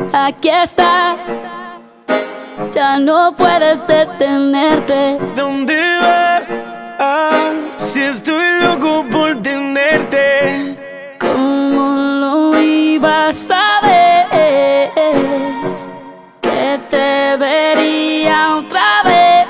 Aquí estás, ya no puedes detenerte. ¿Dónde vas? Si estoy loco por tenerte. ¿Cómo lo ibas a ver? Que te vería otra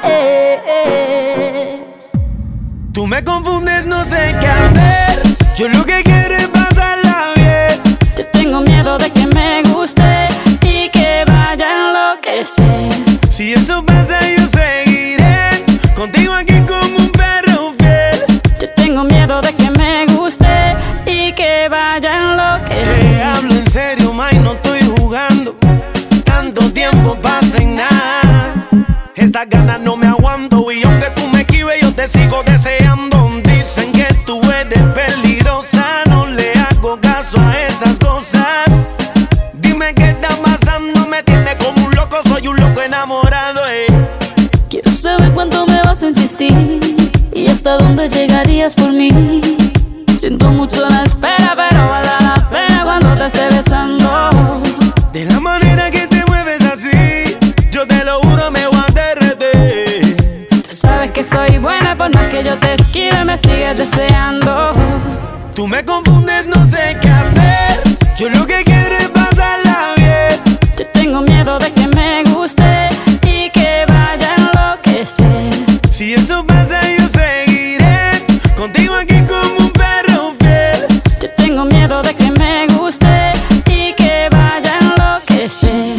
vez. Tú me confundes, no sé qué hacer. Yo lo que quiero es pasarla bien. Yo tengo miedo de que me guste y que vaya a enloquecer. Si eso pasa yo seguiré contigo aquí como un perro fiel. Yo tengo miedo de que me guste y que vaya a enloquecer. Te hablo en serio, ma, y no estoy jugando. Tanto tiempo pasa y nada. Estas ganas no me aguanto y aunque tú me esquives yo te sigo deseando. Dicen que tú eres peligrosa, no le hago caso a esas cosas. Dime qué está pasando, me tiene como un loco, soy un loco enamorado. Quiero saber cuánto me vas a insistir y hasta dónde llegarías por mí. Siento mucho la espera, pero vale la pena cuando te esté besando. De la manera que te mueves así, yo te lo juro me voy a derretir. Tú sabes que soy buena, por más que yo te esquive me sigues deseando. Tú me confundes, no sé qué hacer. Yo lo que quiero es pasarla bien. Yo tengo miedo de que me guste y que vaya a enloquecer. Si eso pasa yo seguiré contigo aquí como un perro fiel. Yo tengo miedo de que me guste y que vaya a enloquecer.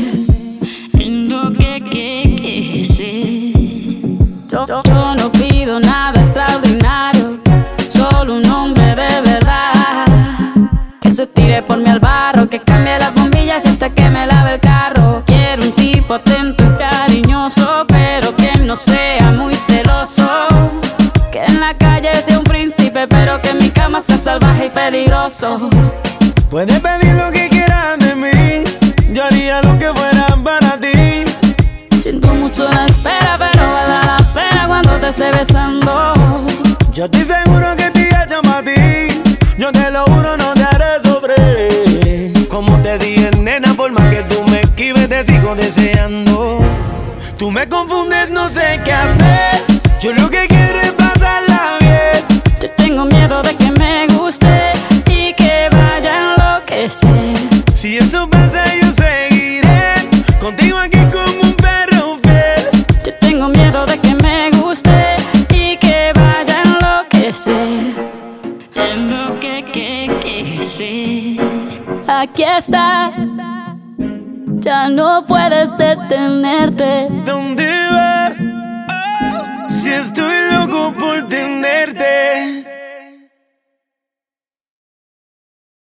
Yo no pido nada extraordinario, solo un hombre de verdad que se tire por mí al barro, que cambie las bombillas y hasta que me lave el carro. Quiero un tipo atento y cariñoso, pero que no sea muy celoso. Que en la calle sea un príncipe, pero que en mi cama sea salvaje y peligroso. Puedes pedir lo que quieras de mí, yo haría lo que fuera para ti. Siento mucho la espera, pero vale la pena cuando te esté besando. Yo estoy seguro que te llamo a ti, yo te lo juro no te haré sobre. Como te dije, nena, por más que tú me esquives te sigo deseando. Tú me confundes, no sé qué hacer. Yo lo que quiero es pasarla bien. Yo tengo miedo de que me guste y que vaya a enloquecer. Si eso pasa yo seguiré contigo aquí como un perro fiel. Yo tengo miedo de que me guste y que vaya a enloquecer. Aquí estás, ya no puedes detenerte. ¿Dónde vas? Si estoy loco por tenerte.